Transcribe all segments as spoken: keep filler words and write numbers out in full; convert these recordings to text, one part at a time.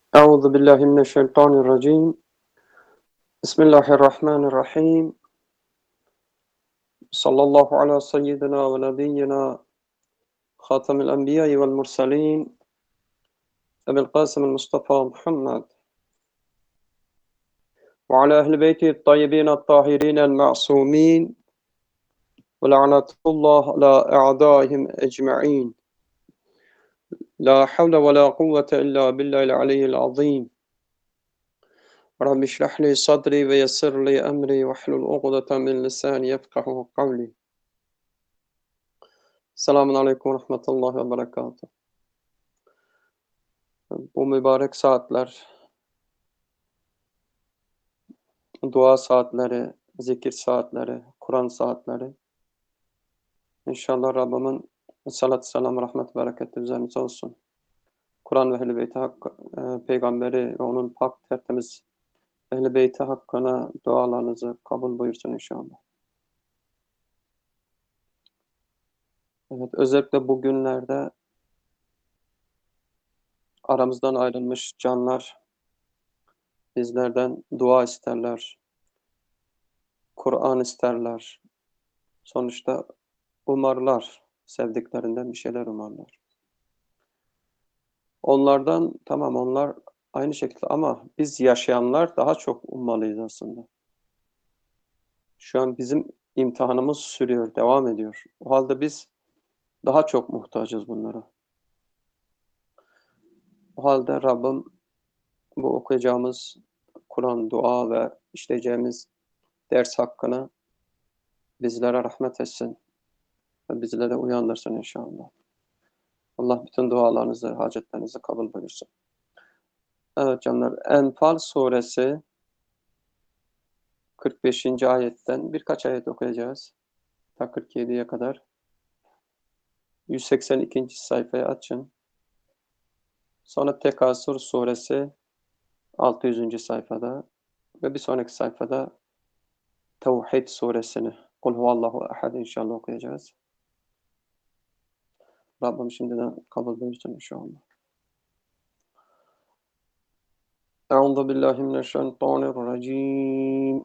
أعوذ بالله من الشيطان الرجيم. بسم الله الرحمن الرحيم. صلى الله على سيدنا ونبينا خاتم الأنبياء والمرسلين أبي القاسم المصطفى محمد وعلى أهل بيته الطيبين الطاهرين المعصومين ولعنة الله على أعدائهم أجمعين. لا حول ولا قوة إلا بالله العلي العظيم. رب اشرح لي صدري ويسر لي أمري واحلل عقدة من لساني يفقه قولي. Selamun Aleyküm ve Rahmetullahi ve Berekatuhu. Bu mübarek saatler, dua saatleri, zikir saatleri, Kur'an saatleri. İnşallah Rabbimin salat, selam, rahmet, bereketi üzerinize olsun. Kur'an ve Ehl-i Beyti hakkı, e, peygamberi ve onun pak tertemiz Ehl-i Beyti hakkına dualarınızı kabul buyursun inşallah. Evet, özellikle bu günlerde aramızdan ayrılmış canlar bizlerden dua isterler, Kur'an isterler. Sonuçta umarlar, sevdiklerinden bir şeyler umarlar. Onlardan tamam onlar aynı şekilde ama biz yaşayanlar daha çok ummalıyız aslında. Şu an bizim imtihanımız sürüyor, devam ediyor. O halde biz daha çok muhtacız bunlara. O halde Rabbim bu okuyacağımız Kur'an, dua ve işleyeceğimiz ders hakkını bizlere rahmet etsin ve bizlere uyandırsın inşallah. Allah bütün dualarınızı, hacetlerinizi kabul buyursun. Evet canlar, Enfal suresi kırk beşinci ayetten birkaç ayet okuyacağız. Ta kırk yediye kadar. yüz seksen ikinci sayfayı açın. Sonra Tekasür suresi altı yüzüncü sayfada ve bir sonraki sayfada Tevhid suresini Kul huvallahu ehad inşallah okuyacağız. Rabbim şimdiden kabul buyursun inşallah. Euzu billahi mineşşeytanirracim.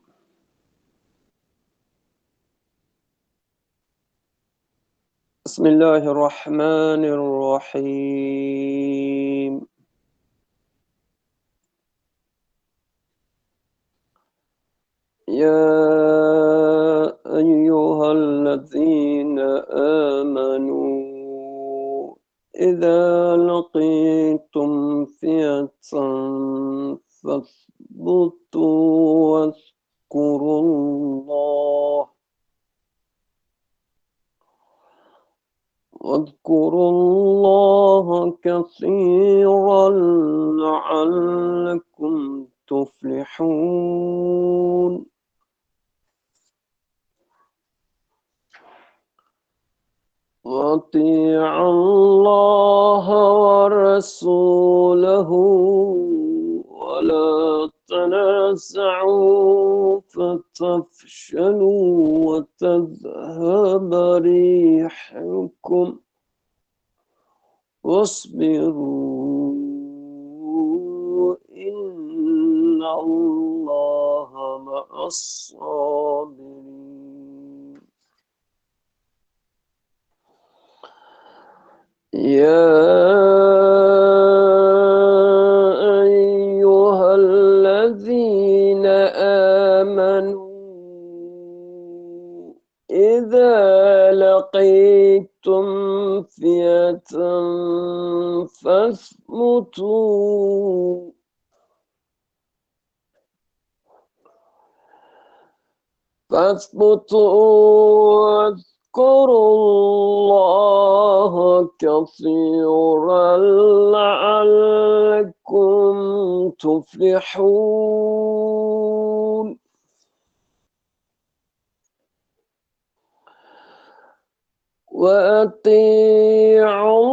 Bismillahirrahmanirrahim. يا أيها الذين آمنوا إذا لقيتم فئة فاثبتوا واذكروا الله واذكروا الله كثيرا لعلكم تفلحون. وأطيعوا الله ورسوله ولا تنازعوا فتفشلوا وتذهب ريحكم واصبروا إن الله مع الصابرين. يا أيها الذين آمنوا إذا لقيتم فئة فاثبتوا فاثبتوا واذكروا الله كثيرا لعلكم تفلحون. وأطيعوا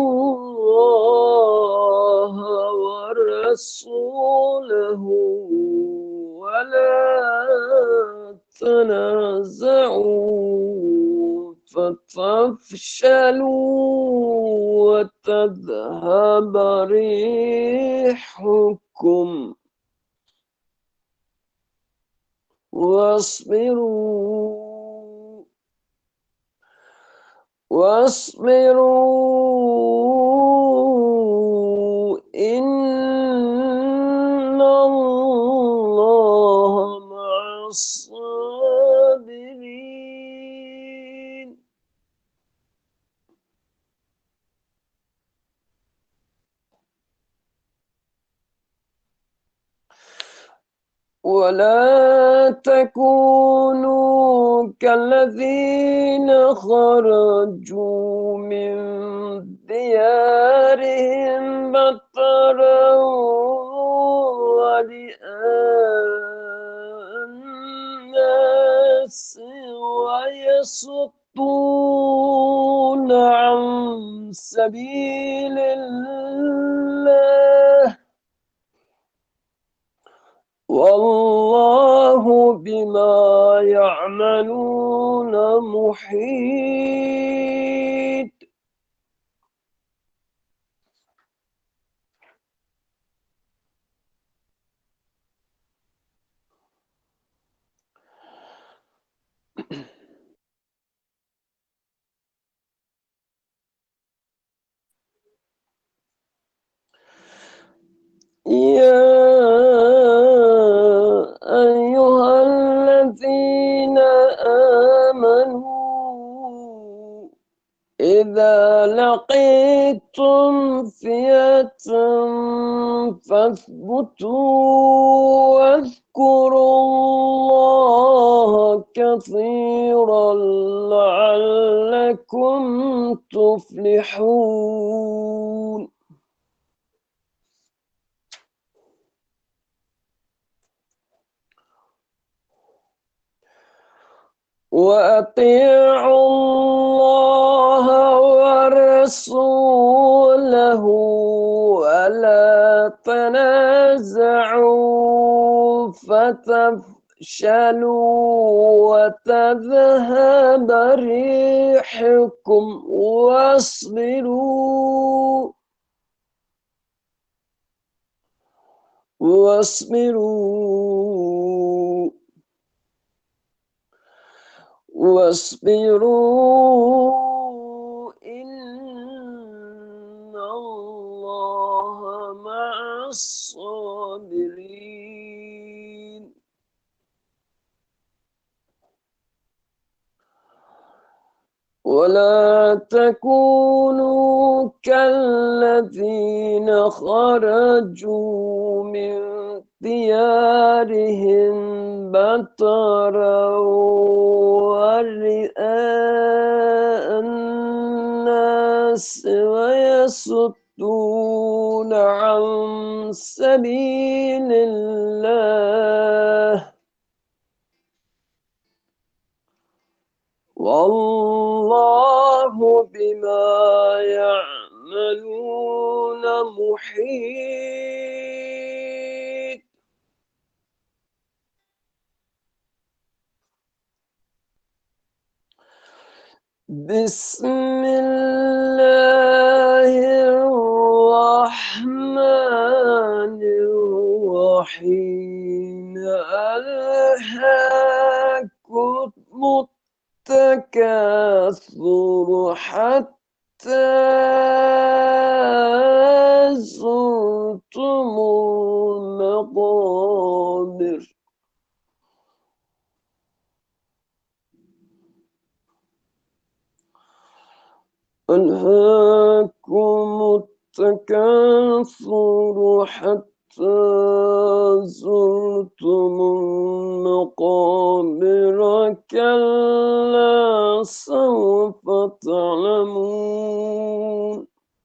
الله ورسوله ولا تنازعوا فتفشلوا وتذهب ريحكم واصبروا واصبروا إن الله مع الصابرين. ولا تكونوا كالذين خرجوا من ديارهم بطرا ورئاء الناس ويصدون عن سبيل الله والله بما يعملون محيط. يا أيها الذين آمنوا إذا لقيتم فئة فاثبتوا واذكروا الله كثيرا لعلكم تفلحون. وأطيعوا الله ورسوله ولا تنازعوا فتفشلوا وتذهب ريحكم واصبروا واصبروا واصبروا إن الله مع الصابرين. ولا تكونوا كالذين خرجوا من ديارهم بطرا ورئاء الناس ويصدون عن سبيل الله والله بما يعملون محيط. بسم الله الرحمن الرحيم ألهاكم التكاثر حتى زرتم المقابر ألهاكم التكاثر حتى زرتم المقابر كلا سوف تعلمون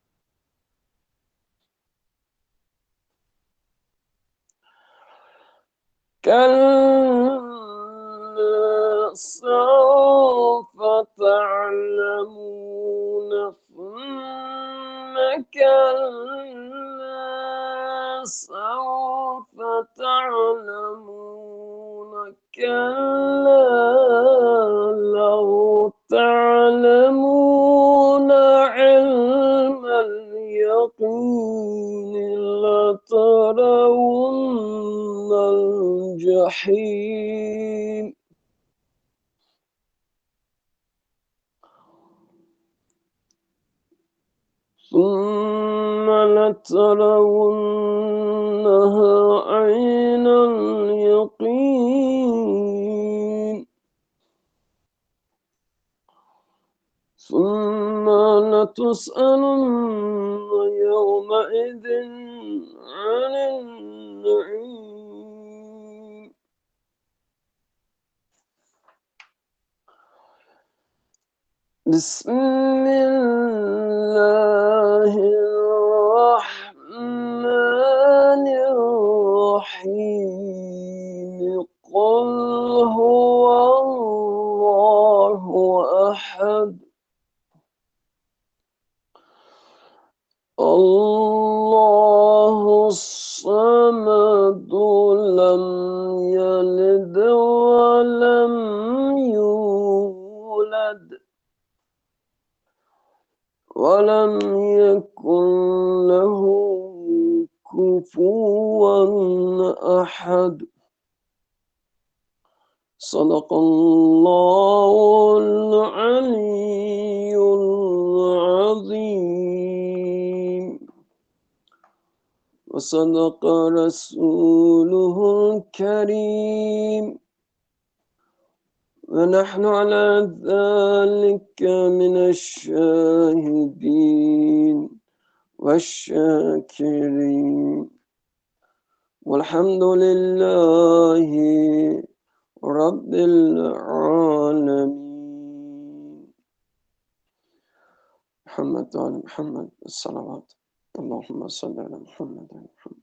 كلا سوف تعلمون ثم كلا سوف تعلمون كلا لو تعلمون الجحيم ثم لترونها عين اليقين ثم لتسألن يومئذ عن النعيم بسم الله الرحمن الرحيم قل هو الله أحد الله الصمد لم يلد ولم يولد ولم يكن له كفوا أحد صدق الله العلي العظيم وصدق رسوله الكريم ونحن على ذلك من الشاهدين والشاكرين والحمد لله رب العالمين. محمد وعلى محمد الصلوات. Allahümme salli ala Muhammed ve Muhammed.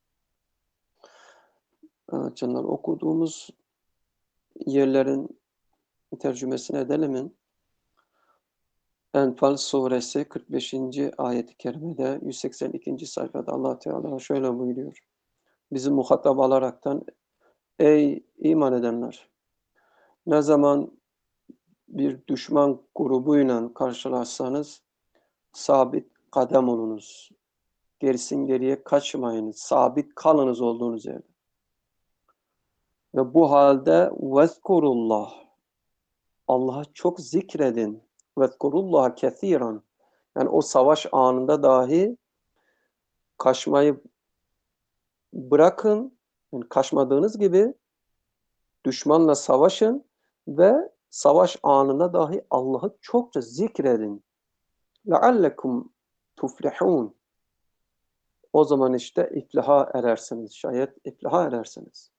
Evet canlar, okuduğumuz yerlerin tercümesini edelim mi? Enfal suresi kırk beşinci ayet-i kerimede yüz seksen ikinci sayfada Allah Teala şöyle buyuruyor. Bizi muhatap alaraktan, ey iman edenler, ne zaman bir düşman grubuyla karşılaşsanız sabit kadem olunuz. Gerisin geriye kaçmayınız. Sabit kalınız olduğunuz yerde. Ve bu halde vezkurullah, Allah'ı çok zikredin. Vezkurullaha kethiran. Yani o savaş anında dahi kaçmayı bırakın. Yani kaçmadığınız gibi düşmanla savaşın ve savaş anında dahi Allah'ı çokça zikredin. لَعَلَّكُمْ تُفْلِحُونَ. O zaman işte iflaha erersiniz. Şayet iflaha erersiniz.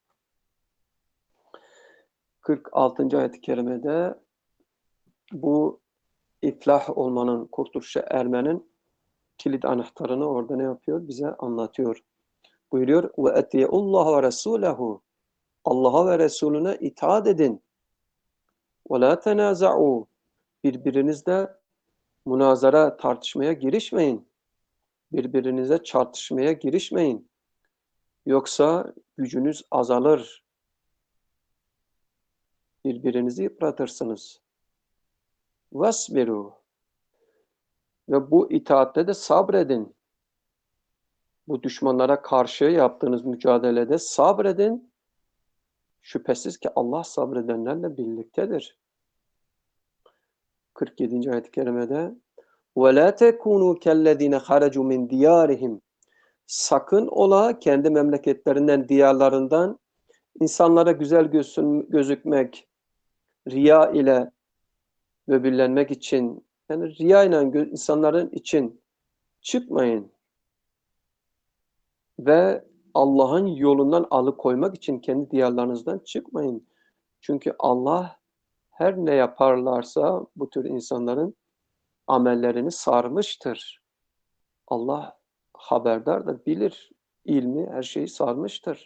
kırk altıncı ayet-i kerimede bu iflah olmanın, kurtuluşa ermenin kilit anahtarını orada ne yapıyor? Bize anlatıyor. Buyuruyor ve etiullah ve resulehu. Allah'a ve Resulüne itaat edin. Ve la tenaza'u. Birbirinizle münazara, tartışmaya girişmeyin. Birbirinize çarpışmaya girişmeyin. Yoksa gücünüz azalır. Birbirinizi yıpratırsınız. Vesbiru. Ve bu itaatte de sabredin. Bu düşmanlara karşı yaptığınız mücadelede sabredin. Şüphesiz ki Allah sabredenlerle birliktedir. kırk yedinci ayet-i kerimede وَلَا تَكُونُوا كَالَّذ۪ينَ خَرَجُوا مِنْ دِيَارِهِمْ. Sakın ola kendi memleketlerinden, diyarlarından insanlara güzel gözükmek, riya ile böbürlenmek için, yani riya ile insanların için çıkmayın. Ve Allah'ın yolundan alıkoymak için kendi diyarlarınızdan çıkmayın. Çünkü Allah her ne yaparlarsa bu tür insanların amellerini sarmıştır. Allah haberdardır, bilir. İlmi her şeyi sarmıştır.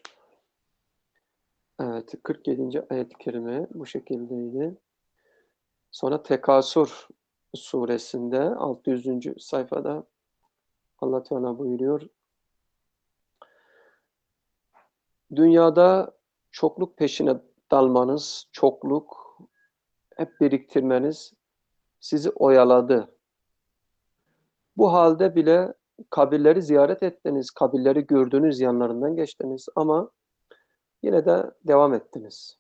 Evet, kırk yedinci ayet-i kerime bu şekildeydi. Sonra Tekasür suresinde altı yüzüncü sayfada Allah Teala buyuruyor. Dünyada çokluk peşine dalmanız, çokluk, hep biriktirmeniz sizi oyaladı. Bu halde bile kabirleri ziyaret ettiniz, kabirleri gördünüz, yanlarından geçtiniz ama Yine de devam ettiniz.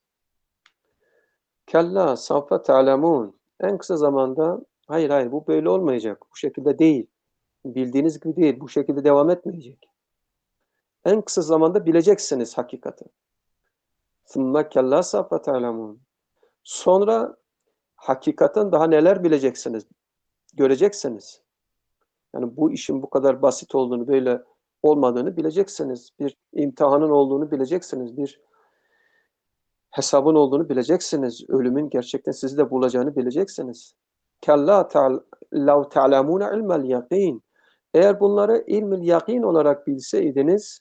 Kella savfe ta'lemun. En kısa zamanda hayır hayır bu böyle olmayacak. Bu şekilde değil. Bildiğiniz gibi değil. Bu şekilde devam etmeyecek. En kısa zamanda bileceksiniz hakikati. ثُمَّ كَلَّا سَوْفَ تَعْلَمُونَ. Sonra hakikaten daha neler bileceksiniz, göreceksiniz. Yani bu işin bu kadar basit olduğunu, böyle olmadığını bileceksiniz. Bir imtihanın olduğunu bileceksiniz. Bir hesabın olduğunu bileceksiniz. Ölümün gerçekten sizi de bulacağını bileceksiniz. Kella lav ta'lemune ilmel yakin. Eğer bunları ilmil yakin olarak bilseydiniz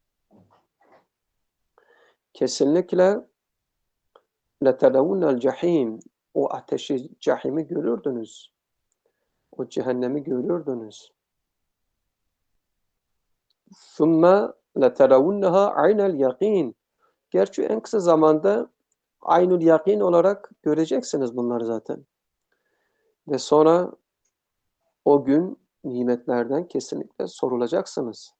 kesinlikle letelevunel cehim. O ateşi, cehimi görürdünüz. O cehennemi görürdünüz. ثُمَّ لَتَرَوُنَّهَا عَيْنَ الْيَقِينَ. Gerçi en kısa zamanda aynül yakin olarak göreceksiniz bunları zaten. Ve sonra o gün nimetlerden kesinlikle sorulacaksınız.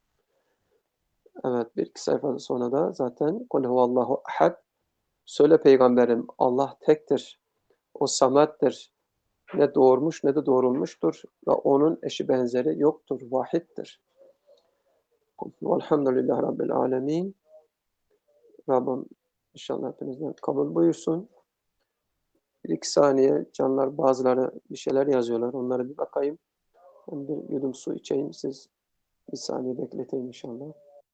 Evet, bir iki sayfa sonra da zaten kul huvallahu ahad. Söyle peygamberim, Allah tektir. O samettir. Ne doğurmuş ne de doğurulmuştur. Ve onun eşi benzeri yoktur. Vahiddir. Velhamdülillahi Rabbil alemin. Rabbim inşallah hepinizden kabul buyursun. Bir iki saniye canlar bazıları bir şeyler yazıyorlar. Onlara bir bakayım. Ben bir yudum su içeyim. Siz bir saniye bekleteyim inşallah.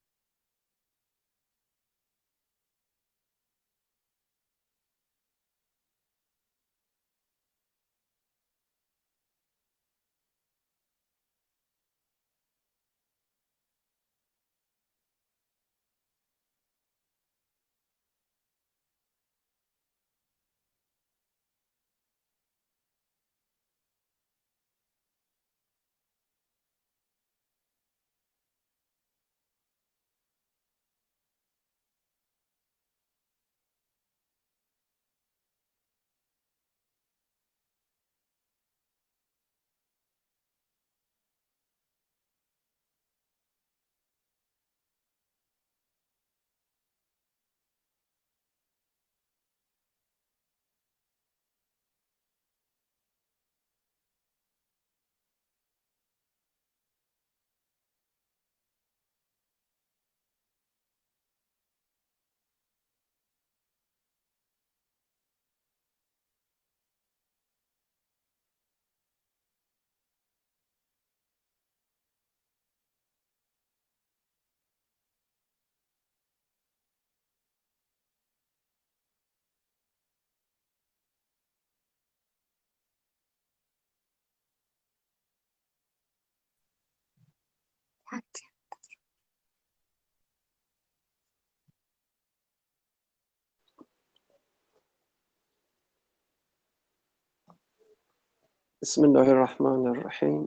Bismillahirrahmanirrahim.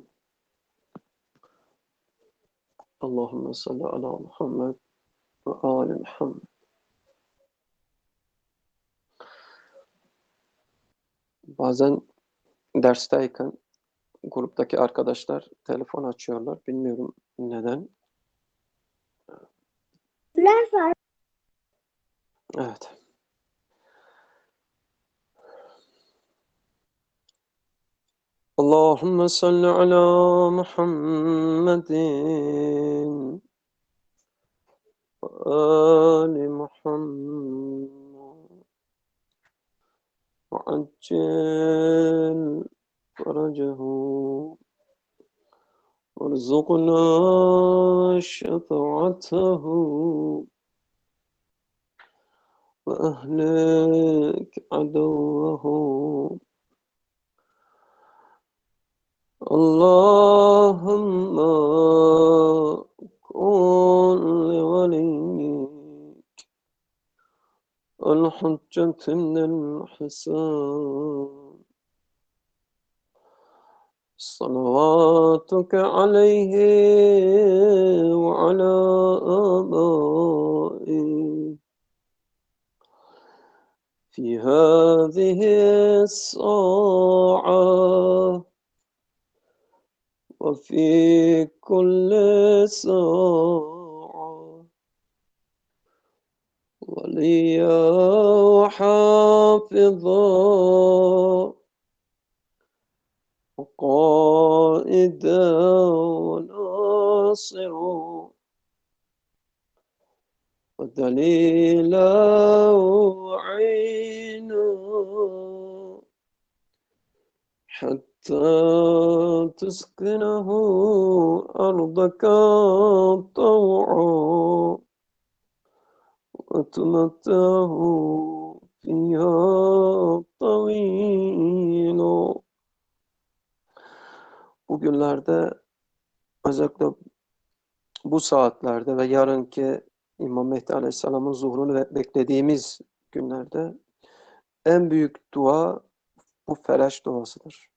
Allahümme salli ala Muhammed ve ali Muhammed. Bazen dersteyken gruptaki arkadaşlar telefon açıyorlar. Bilmiyorum neden. Evet. Allahümme salli ala Muhammedin ve ali Muhammed ve accil faracehu وارزقنا شفاعته وأهلك عدوه اللهم كن لوليك الحجة من الحسان صلواتك عليه وعلى آبائه في هذه الساعة وفي كل ساعة وليا وحافظا وقائدا وناصرا ودليلا وعينا حتى تسكنه أرضك طوعا وتمتعه فيها طويلا. Bugünlerde, özellikle bu saatlerde ve yarınki İmam Mehdi Aleyhisselam'ın zuhurunu beklediğimiz günlerde en büyük dua bu Felaş duasıdır.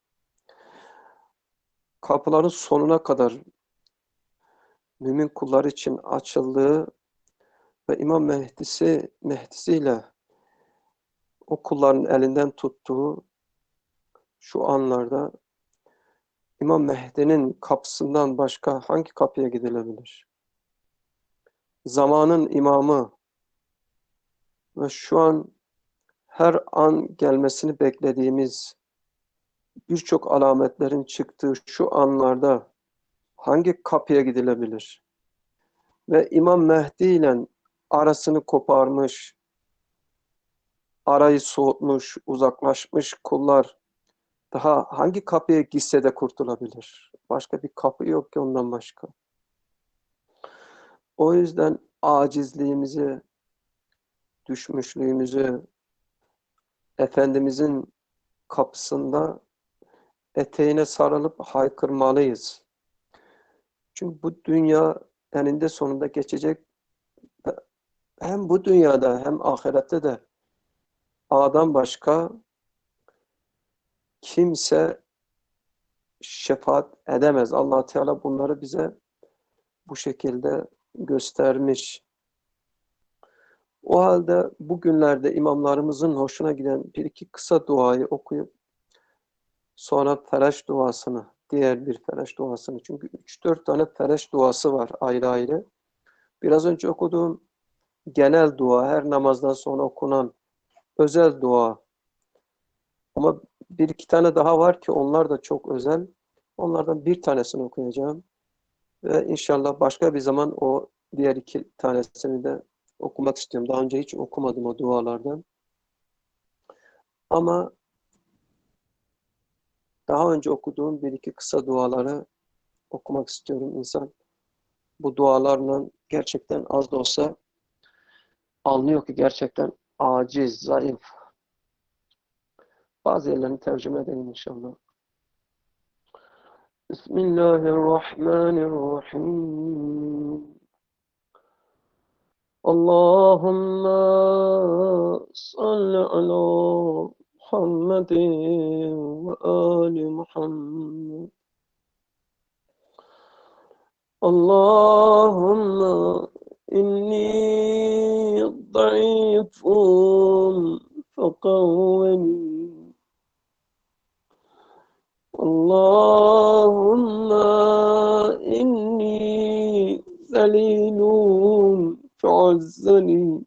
Kapıların sonuna kadar mümin kullar için açıldığı ve İmam Mehdi'si Mehdi'siyle o kulların elinden tuttuğu şu anlarda İmam Mehdi'nin kapısından başka hangi kapıya gidilebilir? Zamanın imamı ve şu an her an gelmesini beklediğimiz birçok alametlerin çıktığı şu anlarda hangi kapıya gidilebilir? Ve İmam Mehdi ile arasını koparmış, arayı soğutmuş, uzaklaşmış kullar daha hangi kapıya gitse de kurtulabilir? Başka bir kapı yok ki ondan başka. O yüzden acizliğimizi, düşmüşlüğümüzü Efendimizin kapısında eteğine sarılıp haykırmalıyız. Çünkü bu dünya eninde sonunda geçecek. Hem bu dünyada hem ahirette de A'dan başka kimse şefaat edemez. Allah Teala bunları bize bu şekilde göstermiş. O halde bugünlerde imamlarımızın hoşuna giden bir iki kısa duayı okuyup sonra Felaş duasını, diğer bir Felaş duasını. Çünkü üç dört tane Felaş duası var ayrı ayrı. Biraz önce okuduğum genel dua, her namazdan sonra okunan özel dua. Ama bir iki tane daha var ki onlar da çok özel. Onlardan bir tanesini okuyacağım. Ve inşallah başka bir zaman o diğer iki tanesini de okumak istiyorum. Daha önce hiç okumadım o dualardan. Ama daha önce okuduğum bir iki kısa duaları okumak istiyorum. İnsan bu dualarla gerçekten az da olsa anlıyor ki gerçekten aciz, zayıf. Bazı yerlerini tercüme edelim inşallah. Bismillahirrahmanirrahim. Allahümme salli ala Muhammedin ve ali Muhammed. Allahümme inni zayıfun fekavveni. Allahümme inni zelilun fe'azzani.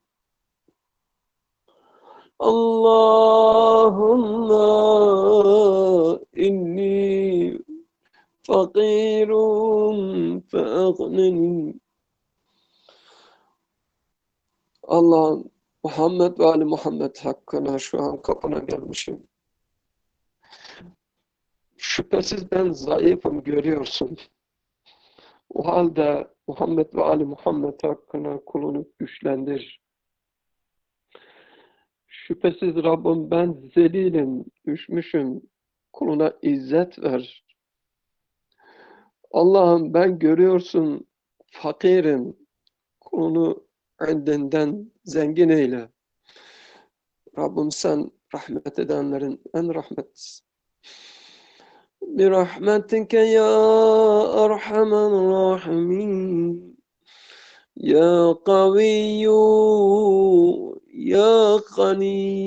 Allahümme inni fakirun fe'agneni. Allah'ım Muhammed ve Ali Muhammed hakkına şu an kapına gelmişim. Şüphesiz ben zayıfım, görüyorsun. O halde Muhammed ve Ali Muhammed hakkına kulunu güçlendir. Şüphesiz Rabbim ben zelilim, düşmüşüm. Kuluna izzet ver. Allah'ım ben görüyorsun fakirim. Kulunu indinden zengin eyle. Rabbim sen rahmet edenlerin en rahmetlisin. برحمتك يا أرحم الراحمين يا قوي يا غني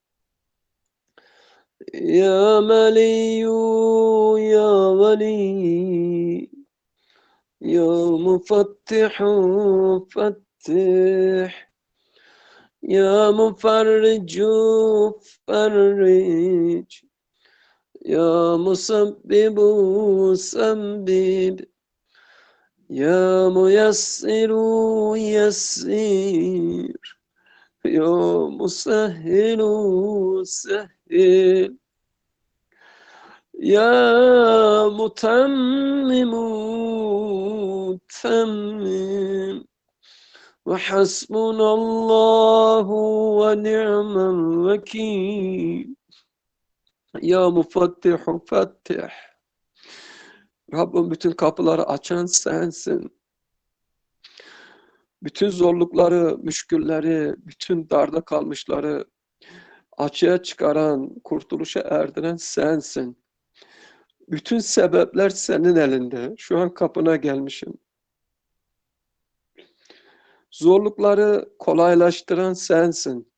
يا ملي يا ولي يا مفتح فتح يا مفرج فرج، يا مسبب سبب، يا ميسر يسير، يا مسهل سهل، يا متمم تمم، وحسبنا الله ونعم الوكيل. Ya mufattihu fattih. Rabbim bütün kapıları açan sensin. Bütün zorlukları, müşkülleri, bütün darda kalmışları açığa çıkaran, kurtuluşa erdiren sensin. Bütün sebepler senin elinde. Şu an kapına gelmişim. Zorlukları kolaylaştıran sensin.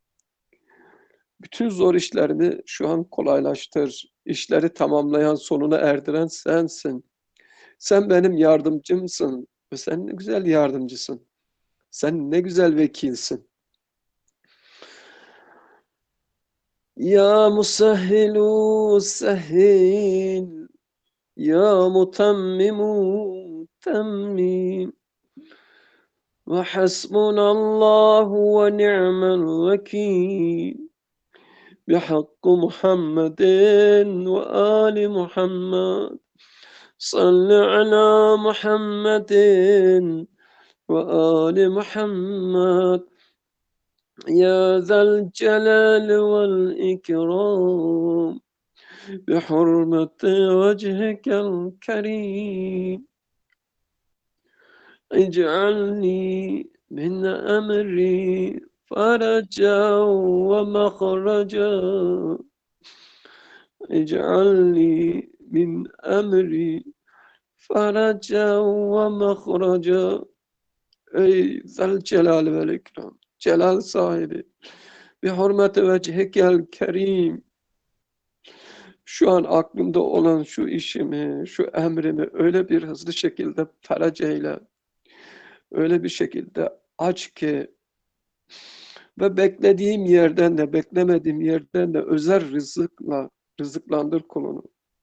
Bütün zor işlerini şu an kolaylaştır. İşleri tamamlayan, sonuna erdiren sensin. Sen benim yardımcımsın ve sen ne güzel yardımcısın. Sen ne güzel vekilsin. Ya musahhilu sahhil, ya mutammimu tammim, ve hasbunallahu ve ni'mel vekil. Bihakkı Muhammedin ve ali Muhammed. Salli ala Muhammedin ve ali Muhammed. Ya zel celal vel ikram. Bihurmeti vecihikel kerim. İc'alni min emri فرجا ومخرجا. اجعل لي من أمري فرجا ومخرجا. Ey Zelcelal vel İkram, celal sahibi, bi hurmeti vecihikel kerim, şu an aklımda olan şu işimi, şu emrimi öyle bir hızlı şekilde ferac eyle, öyle bir şekilde aç ki ve beklediğim yerden de, beklemediğim yerden de özel rızıkla rızıklandır kulunu.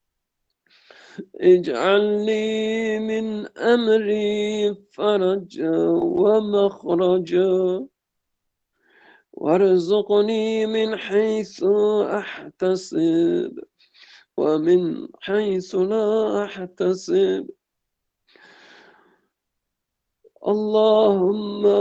İc'alni min emri faraca ve mahraca. Varzuqni min haythu ahtasib ve min haythu la ahtasib. Allahümme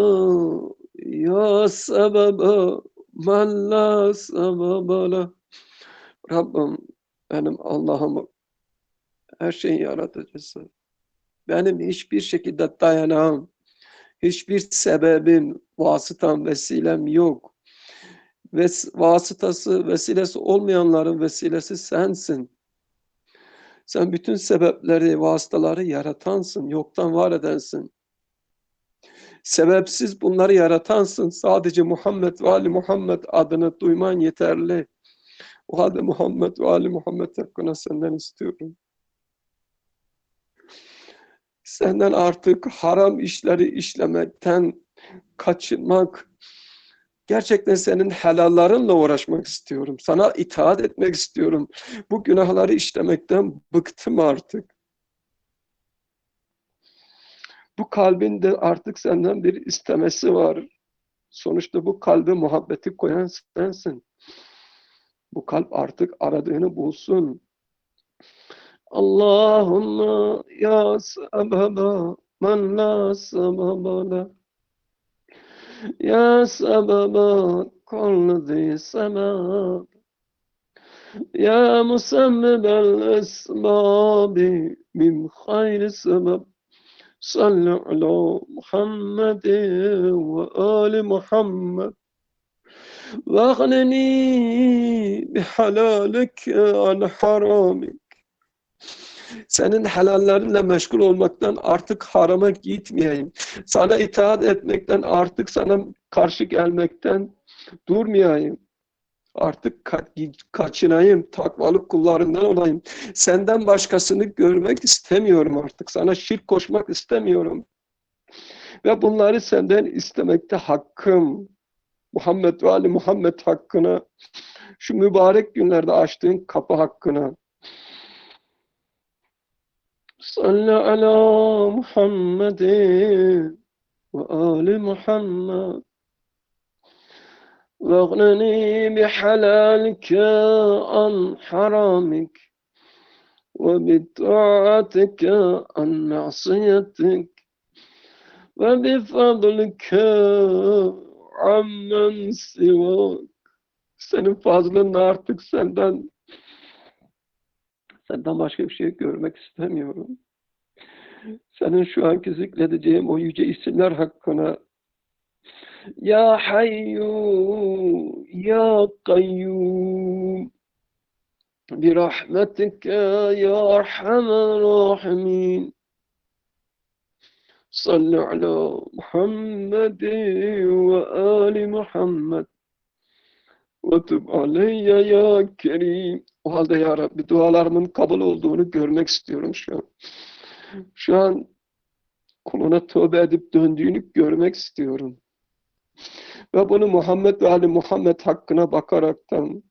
ya sebebe men la sebebe leh. Rabbim, benim Allah'ım, her şeyin yaratıcısı. Benim hiçbir şekilde dayanağım, hiçbir sebebim, vasıtam, vesilem yok. Ves vasıtası, vesilesi olmayanların vesilesi sensin. Sen bütün sebepleri, vasıtaları yaratansın, yoktan var edensin. Sebepsiz bunları yaratansın. Sadece Muhammed ve Ali Muhammed adını duyman yeterli. O halde Muhammed ve Ali Muhammed hakkında senden istiyorum. Senden artık haram işleri işlemekten kaçınmak, gerçekten senin helallarınla uğraşmak istiyorum. Sana itaat etmek istiyorum. Bu günahları işlemekten bıktım artık. Bu kalbin de artık senden bir istemesi var. Sonuçta bu kalbe muhabbeti koyan sensin. Bu kalp artık aradığını bulsun. Allahümme ya sebebe men la sebebe leh. Ya sebebe kulli zi sebeb. Ya musebbibel esbabi min hayri sebeb. Salli ala Muhammedin ve ali Muhammed. Ve aghnini bihalalik an haramik. Senin helallerinle meşgul olmaktan artık harama gitmeyeyim. Sana itaat etmekten, artık sana karşı gelmekten durmayayım. Artık ka kaçınayım, takvalık kullarından olayım. Senden başkasını görmek istemiyorum artık. Sana şirk koşmak istemiyorum. Ve bunları senden istemekte hakkım. Muhammed ve Ali Muhammed hakkına, şu mübarek günlerde açtığın kapı hakkına. Salli ala Muhammedin ve Ali Muhammed ve aghnini bihalalike an haramik ve bita'atike an ma'siyetik ve bifadlike ammen sivak. Senin fazlın artık senden senden başka bir şey görmek istemiyorum. Senin şu anki zikredeceğim o yüce isimler hakkına Ya Hayyu Ya Kayyum birahmetike Ya Erhamer Rahimin Salli ala Muhammedin ve Ali Muhammed ve tub aleyye ya Kerim. O halde ya Rabbi dualarımın kabul olduğunu görmek istiyorum şu an. Şu an kuluna tövbe edip döndüğünü görmek istiyorum. Ve bunu Muhammed ve Ali Muhammed hakkına bakaraktan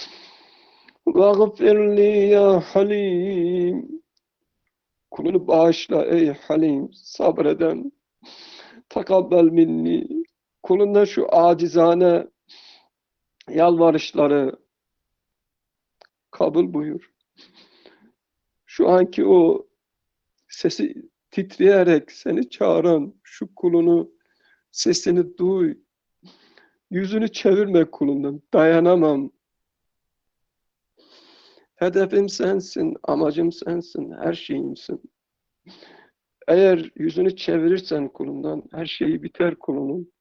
Vâgfirli ya Halim, kulunu bağışla ey Halim, sabreden, takabbel minni, kulundan şu acizane yalvarışları kabul buyur. Şu anki o sesi titreyerek seni çağıran şu kulunu, sesini duy. Yüzünü çevirme kulundan, dayanamam. Hedefim sensin, amacım sensin, her şeyimsin. Eğer yüzünü çevirirsen kulundan, her şeyi biter kulunun.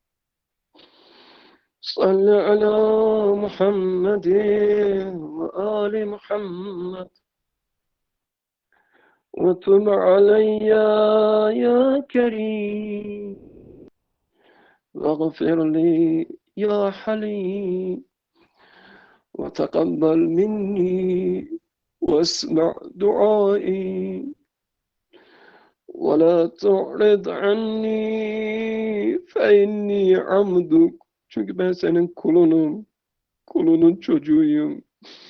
Salli ala Muhammedin ve Ali Muhammed ve tub aleyye ya Kerim ve gfirli ya Halim ve tekabbel minni ve esma' duai ve la tu'rid anni fe inni amduk. Çünkü ben senin kulunum, kulunun çocuğuyum.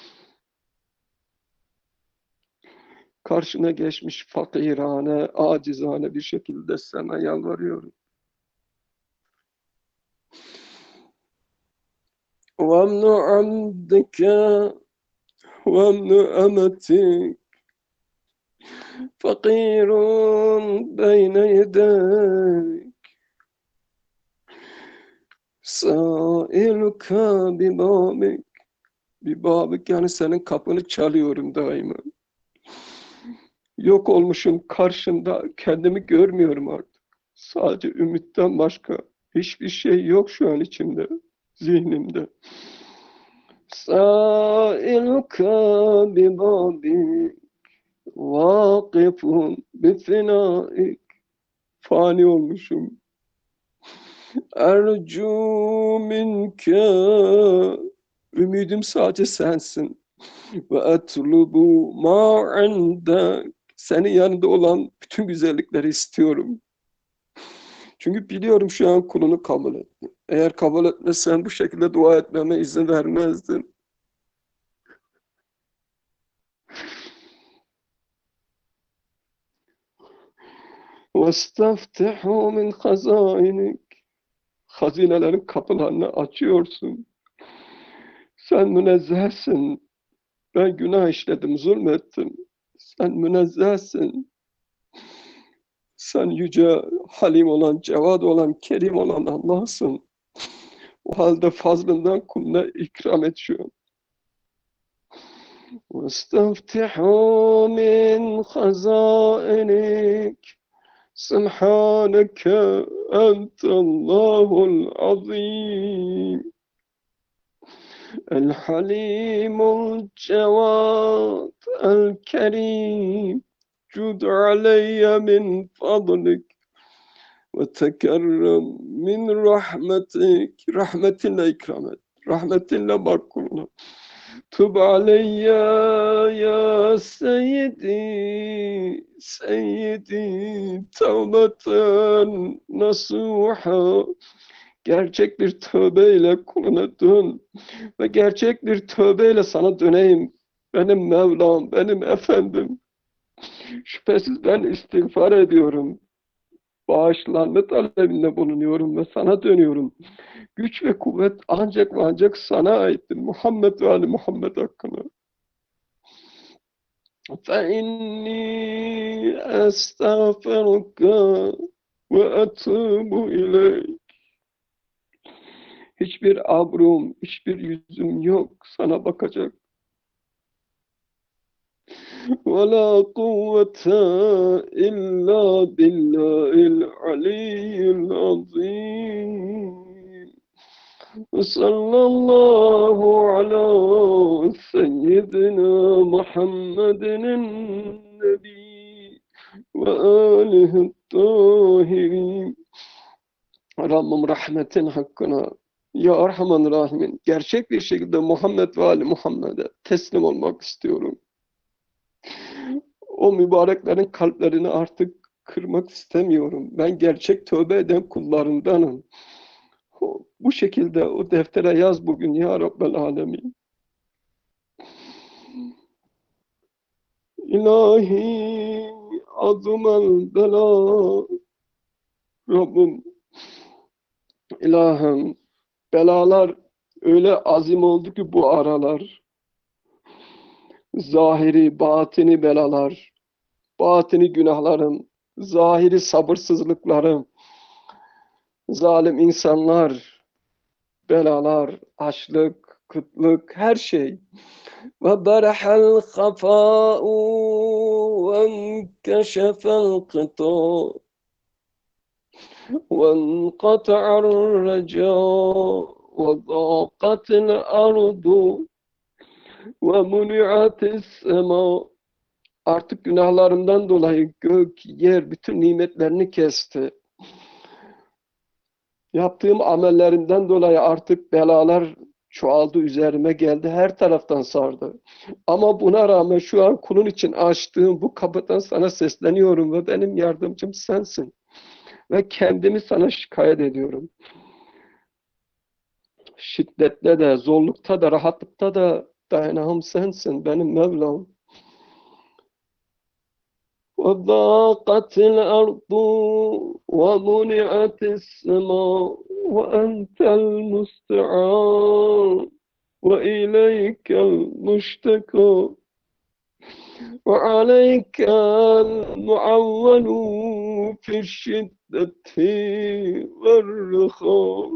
Karşına geçmiş fakirane, acizane bir şekilde sana yalvarıyorum. وَامْنُ عَمْدِكَ وَامْنُ أَمَتِكَ فَقِيرٌ بَيْنَ يَدَيْكَ سَائِلُكَ بِبَابِكَ بِبَابِكَ yani senin kapını çalıyorum daima. Yok olmuşum karşında, kendimi görmüyorum artık. Sadece ümitten başka hiçbir şey yok şu an içimde, zihnimde. Sailuka bi babik vakifun bi finaik. Fani olmuşum. Ercu minke. Ümidim sadece sensin. Ve etlubu ma indek. Senin yanında olan bütün güzellikleri istiyorum. Çünkü biliyorum şu an kulunu kabul ettin. Eğer kabul etmezsen bu şekilde dua etmeme izin vermezdin. وَاسْتَفْتِحُ مِنْ خَزَائِنِكَ. Hazinelerin kapılarını açıyorsun. Sen münezzehsin. Ben günah işledim, zulmettim. Sen münezzehsin. Sen yüce, halim olan, cevad olan, kerim olan Allah'sın. O halde fazlından kuluna ikram et şu an. وَاسْتَفْتِحُ مِنْ خَزَائِنِكَ سُبْحَانَكَ أَنْتَ اللّٰهُ الْعَظِيمُ الْحَلِيمُ الْجَوَادُ الْكَرِيمُ جُدْ عَلَيَّ مِنْ فَضْلِكَ وَتَكَرَّمْ مِنْ رَحْمَتِكَ. Rahmetinle ikram et. Rahmetinle bak kuluna. Tub aleyye ya seyyidi, seyyidi, tevbeten nasuha. Gerçek bir tövbeyle kuluna dön ve gerçek bir tövbeyle sana döneyim. Benim Mevlam, benim Efendim. Şüphesiz ben istiğfar ediyorum. Bağışlanma talebinde bulunuyorum ve sana dönüyorum. Güç ve kuvvet ancak ve ancak sana aittir. Muhammed ve Ali Muhammed hakkında. فَاِنِّي أَسْتَغْفِرُكَ وَأَتُوبُ إِلَيْكَ. Hiçbir abrum, hiçbir yüzüm yok sana bakacak. وَلَا قُوَّةَ إِلَّا بِاللّٰهِ الْعَلِيِّ الْعَظِيمِ. وصلى الله على سيدنا محمد النبي وآله الطاهرين. Rabbim rahmetin hakkına, Ya Erhamen Rahimin, gerçek bir şekilde Muhammed ve Ali Muhammed'e teslim olmak istiyorum. O mübareklerin kalplerini artık kırmak istemiyorum. Ben gerçek tövbe eden kullarındanım. Bu şekilde o deftere yaz bugün ya Rabbel Alemin. İlahi azumel bela. Rabbim, ilahım, belalar öyle azim oldu ki bu aralar. Zahiri, batini belalar, batini günahlarım, zahiri sabırsızlıklarım, zalim insanlar, belalar, açlık, kıtlık, her şey. وبرح الخفاء وانكشف الغطاء وانقطع الرجاء وضاقت الأرض ومنعت السماء. Artık günahlarımdan dolayı gök, yer bütün nimetlerini kesti. Yaptığım amellerimden dolayı artık belalar çoğaldı, üzerime geldi, her taraftan sardı. Ama buna rağmen şu an kulun için açtığım bu kapıdan sana sesleniyorum ve benim yardımcım sensin. Ve kendimi sana şikayet ediyorum. Şiddetle de, zorlukta da, rahatlıkta da dayanağım sensin, benim Mevlam. وَضَاقَتِ الْأَرْضُ وَمُنِعَتِ السَّمَاءُ وَأَنْتَ الْمُسْتَعَانُ وَإِلَيْكَ الْمُشْتَكَى وَعَلَيْكَ الْمُعَوَّلُ فِي الشِّدَّةِ وَالرَّخَاءِ.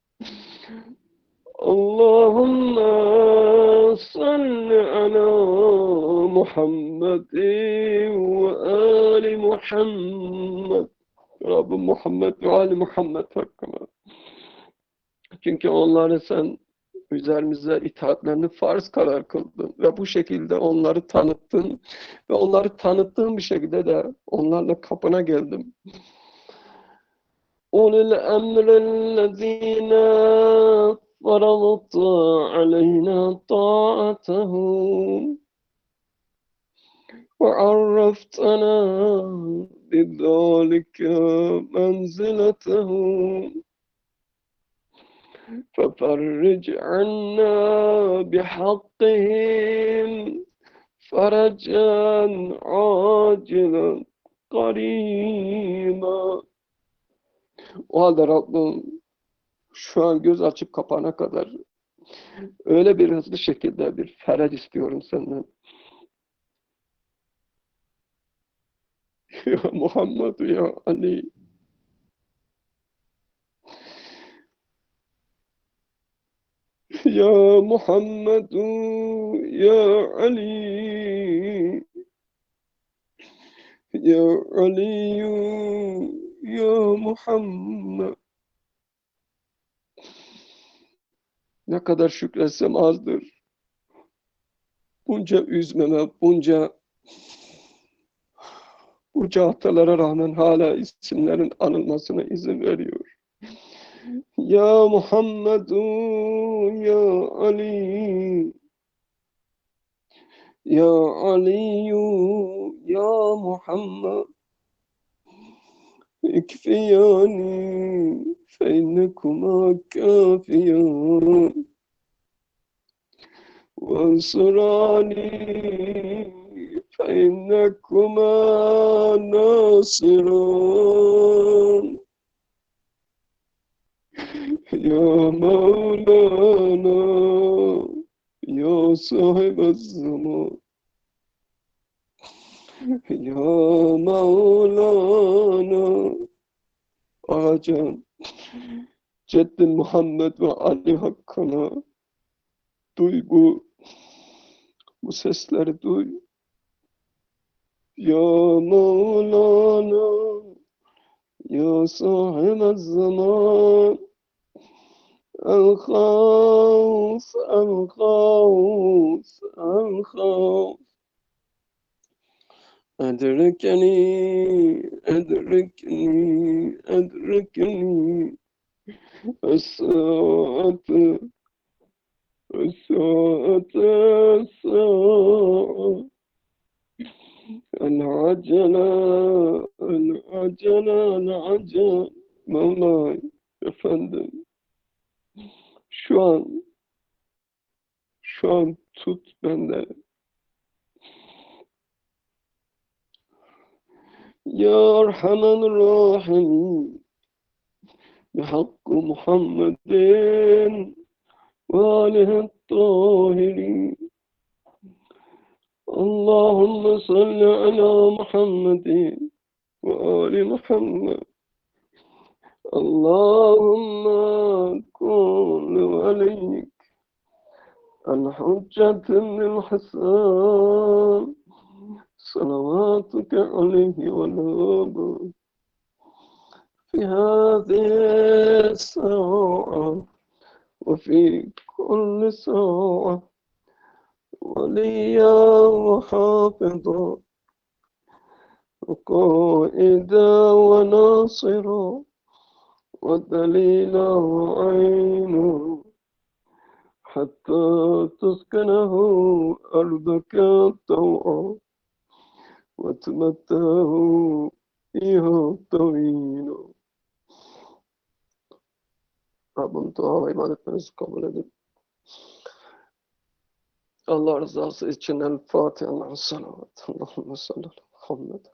اللهم صل على محمد وآل محمد. Rabbim Muhammed ve Ali Muhammed hakkında. Çünkü onları sen üzerimize itaatlerini farz karar kıldın ve bu şekilde onları tanıttın ve onları tanıttığın bir şekilde de onlarla kapına geldim. Ulul emrellezine فرضت علينا طاعتهم وعرفتنا بذلك منزلتهم ففرج عنا بحقهم فرجا عاجلا قريبا. O halde Rabbim şu an göz açıp kapana kadar öyle bir hızlı şekilde bir ferah istiyorum senden. Ya Muhammed ya Ali. Ya Muhammed ya Ali. Ya Ali ya Muhammed. Ne kadar şükretsem azdır. Bunca üzmeme, bunca bunca hatalara rağmen hala isimlerin anılmasına izin veriyor. Ya Muhammed ya Ali. Ya Ali ya Muhammed. اكفياني فإنكما كافيان وانصراني فإنكما ناصران يا مولانا يا صاحب الزمان يا مولانا Ağacan Ceddi Muhammed ve Ali hakkına duy bu bu sesleri duy. Ya Mevlana ya sahib zaman el khawf el khawf el khawf edrikeni edrikeni edrikeni الساعة الساعة الساعة العجلة العجلة العجل Mevlay efendim şu an şu an tut bende Ya Erhamen Rahim بحق محمد وآله الطاهرين اللهم صل على محمد وآل محمد اللهم كن وليك الحجة بن الحسن صلواتك عليه والآباء في هذه الساعة وفي كل ساعة وليا وحافظا وقائدا وناصرا ودليلا وعينا حتى تسكنه أرضك طوعا وتمتعه فيها طويلا Rabbim dua ve ibadetlerinizi kabul edin. Allah rızası için El Fatiha salavat. Allahümme salli ala Muhammed.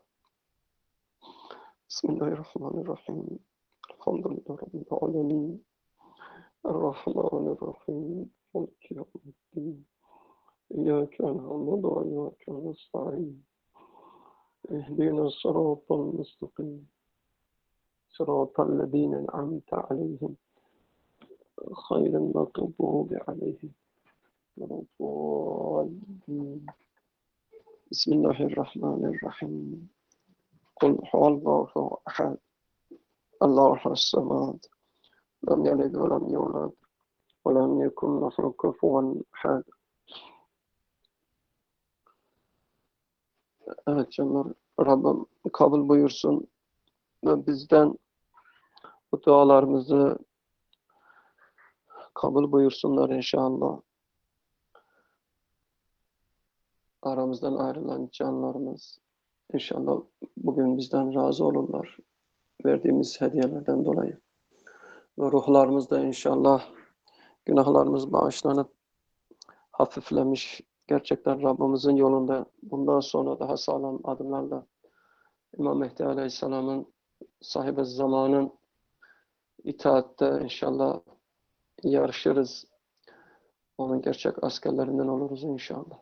Bismillahirrahmanirrahim. Elhamdülillahi Rabbil alemin. Errahmanirrahim. Maliki yevmiddin. İyyâke na'budu ve iyyâke nesta'in. İhdina sıratal müstakim. Sıratallezîne en'amte aleyhim. خير المغضوب عليهم ولا الضالين بسم الله الرحمن الرحيم قل هو الله أحد الله الصمد لم يلد ولم يولد ولم يكن له كفوا أحد. Evet canlar, Rabbim kabul buyursun ve bizden bu dualarımızı kabul buyursunlar inşallah. Aramızdan ayrılan canlarımız inşallah bugün bizden razı olurlar. Verdiğimiz hediyelerden dolayı. Ve ruhlarımız da inşallah günahlarımız bağışlanıp hafiflemiş. Gerçekten Rabbimizin yolunda bundan sonra daha sağlam adımlarla İmam Mehdi Aleyhisselam'ın sahibi zamanın itaatte inşallah yarışırız. Onun gerçek askerlerinden oluruz inşallah.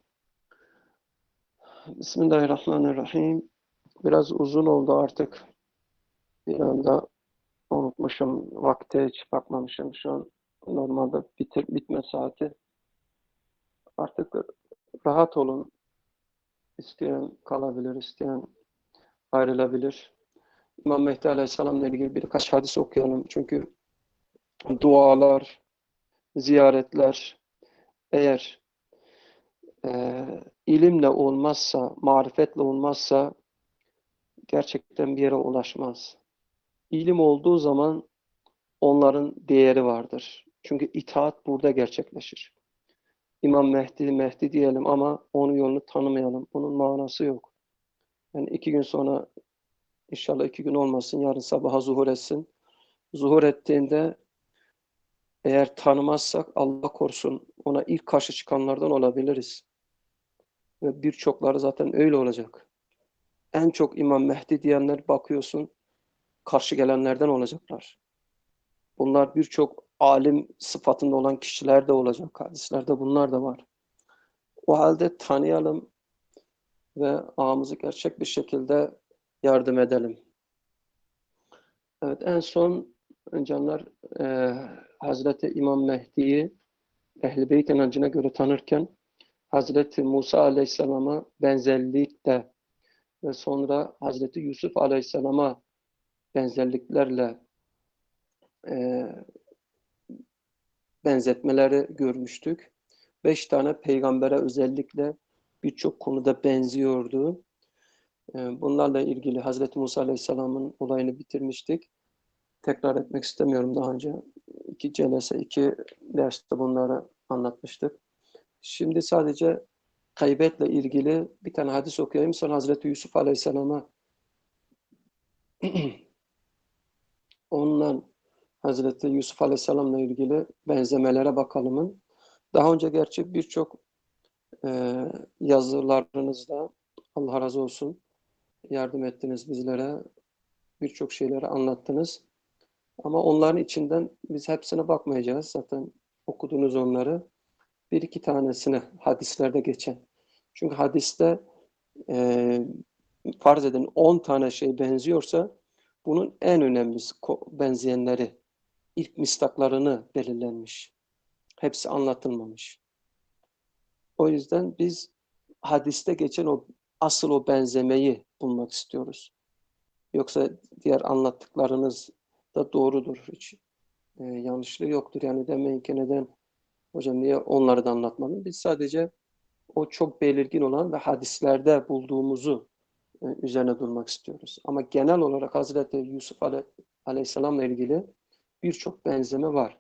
Bismillahirrahmanirrahim. Biraz uzun oldu artık. Bir anda unutmuşum. Vakte hiç bakmamışım. Şu an normalde bitir, bitme saati. Artık rahat olun. İsteyen kalabilir, isteyen ayrılabilir. İmam Mehdi Aleyhisselam'la ilgili birkaç hadis okuyalım. Çünkü dualar, ziyaretler eğer e, ilimle olmazsa, marifetle olmazsa gerçekten bir yere ulaşmaz. İlim olduğu zaman onların değeri vardır. Çünkü itaat burada gerçekleşir. İmam Mehdi, Mehdi diyelim ama onun yolunu tanımayalım. Bunun manası yok. Yani iki gün sonra İnşallah iki gün olmasın. Yarın sabaha zuhur etsin. Zuhur ettiğinde eğer tanımazsak Allah korusun ona ilk karşı çıkanlardan olabiliriz. Ve birçokları zaten öyle olacak. En çok İmam Mehdi diyenler bakıyorsun karşı gelenlerden olacaklar. Bunlar birçok alim sıfatında olan kişiler de olacak. Hadislerde bunlar da var. O halde tanıyalım ve ağamızı gerçek bir şekilde yardım edelim. Evet, en son canlar e, Hazreti İmam Mehdi'yi Ehl-i Beyt inancına göre tanırken Hazreti Musa Aleyhisselam'a benzerlikte ve sonra Hazreti Yusuf Aleyhisselam'a benzerliklerle e, benzetmeleri görmüştük. Beş tane peygambere özellikle birçok konuda benziyordu. E, bunlarla ilgili Hazreti Musa Aleyhisselam'ın olayını bitirmiştik. Tekrar etmek istemiyorum, daha önce iki celese, iki derste bunları anlatmıştık. Şimdi sadece gaybetle ilgili bir tane hadis okuyayım. Sonra Hazreti Yusuf Aleyhisselam'a onunla Hazreti Yusuf Aleyhisselam'la ilgili benzemelere bakalım. Daha önce gerçi birçok e, yazılarınızda Allah razı olsun yardım ettiniz bizlere. Birçok şeyleri anlattınız. Ama onların içinden biz hepsine bakmayacağız. Zaten okudunuz onları. Bir iki tanesine hadislerde geçen. Çünkü hadiste e, farz edin on tane şey benziyorsa bunun en önemlisi benzeyenleri, ilk mistaklarını belirlenmiş. Hepsi anlatılmamış. O yüzden biz hadiste geçen o asıl o benzemeyi bulmak istiyoruz. Yoksa diğer anlattıklarınız da doğrudur. Hiç e, yanlışlığı yoktur. Yani demeyin ki neden hocam niye onları da anlatmadın? Biz sadece o çok belirgin olan ve hadislerde bulduğumuzu e, üzerine durmak istiyoruz. Ama genel olarak Hazreti Yusuf Aley Aleyhisselam'la ilgili birçok benzeme var.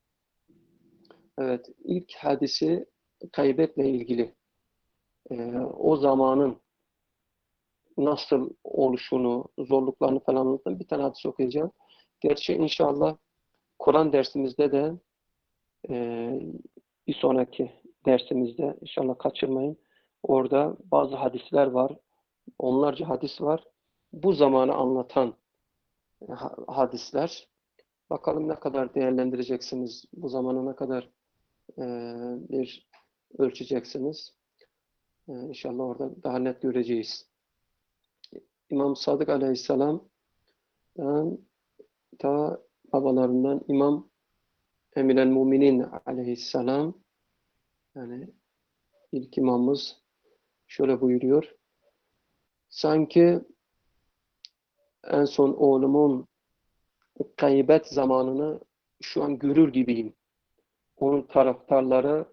Evet, ilk hadisi gaybetle ilgili. E, o zamanın nasıl oluşunu, zorluklarını falan anlatan bir tane hadis okuyacağım. Gerçi inşallah Kur'an dersimizde de e, bir sonraki dersimizde inşallah kaçırmayın. Orada bazı hadisler var. Onlarca hadis var. Bu zamanı anlatan hadisler. Bakalım ne kadar değerlendireceksiniz, bu zamana ne kadar e, bir ölçeceksiniz. E, İnşallah orada daha net göreceğiz. İmam Sadık Aleyhisselam'dan ta babalarından İmam Emirel Muminin Aleyhisselam, yani ilk imamımız şöyle buyuruyor. Sanki en son oğlumun gaybet zamanını şu an görür gibiyim. Onun taraftarları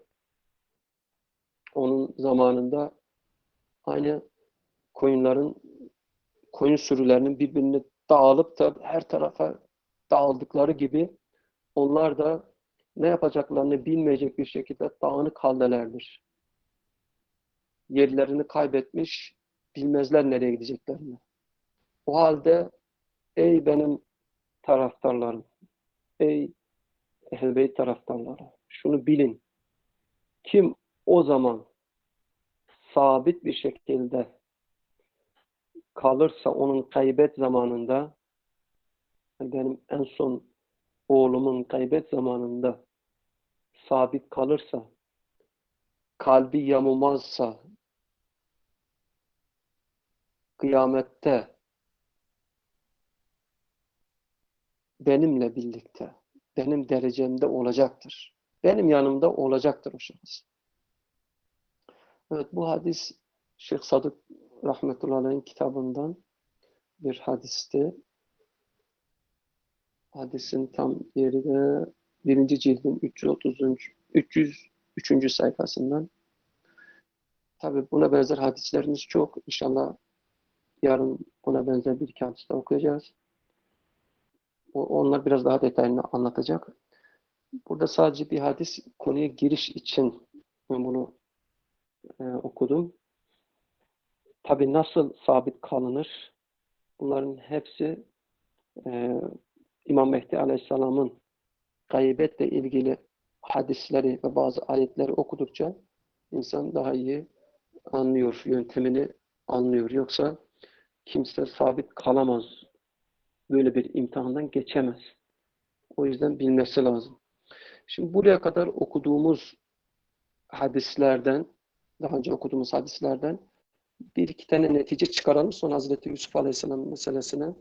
onun zamanında aynı koyunların, koyun sürülerinin birbirine dağılıp da her tarafa dağıldıkları gibi onlar da ne yapacaklarını bilmeyecek bir şekilde dağınık haldelerdir. Yerlerini kaybetmiş, bilmezler nereye gideceklerini. O halde ey benim taraftarlarım, ey Ehl-i Beyt taraftarları, şunu bilin. Kim o zaman sabit bir şekilde kalırsa onun gaybet zamanında, benim en son oğlumun gaybet zamanında sabit kalırsa, kalbi yamulmazsa, kıyamette benimle birlikte, benim derecemde olacaktır. Benim yanımda olacaktır o şahıs. Evet, bu hadis Şeyh Sadık Rahmetullahi Aleyh'in kitabından bir hadisti. Hadisin tam yeri de birinci cildin üç yüz otuzuncu üç yüz üçüncü sayfasından. Tabi buna benzer hadislerimiz çok. İnşallah yarın buna benzer bir iki hadis de okuyacağız. Onlar biraz daha detaylı anlatacak. Burada sadece bir hadis konuya giriş için ben bunu e, okudum. Tabi nasıl sabit kalınır? Bunların hepsi e, İmam Mehdi Aleyhisselam'ın gaybetle ilgili hadisleri ve bazı ayetleri okudukça insan daha iyi anlıyor, yöntemini anlıyor. Yoksa kimse sabit kalamaz. Böyle bir imtihandan geçemez. O yüzden bilmesi lazım. Şimdi buraya kadar okuduğumuz hadislerden, daha önce okuduğumuz hadislerden bir iki tane netice çıkaralım. Sonra Hazreti Yusuf Aleyhisselam meselesine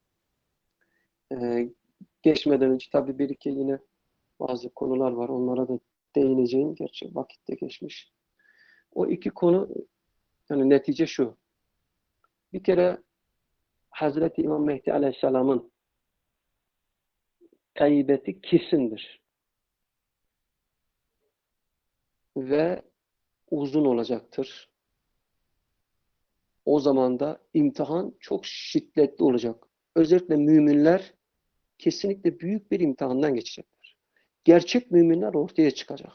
e, geçmeden önce tabii bir iki yine bazı konular var. Onlara da değineceğim. Gerçi vakit de geçmiş. O iki konu, yani netice şu. Bir kere Hazreti İmam Mehdi Aleyhisselam'ın gaybeti kesindir. Ve uzun olacaktır. O zaman da imtihan çok şiddetli olacak. Özellikle müminler kesinlikle büyük bir imtihandan geçecekler. Gerçek müminler ortaya çıkacak.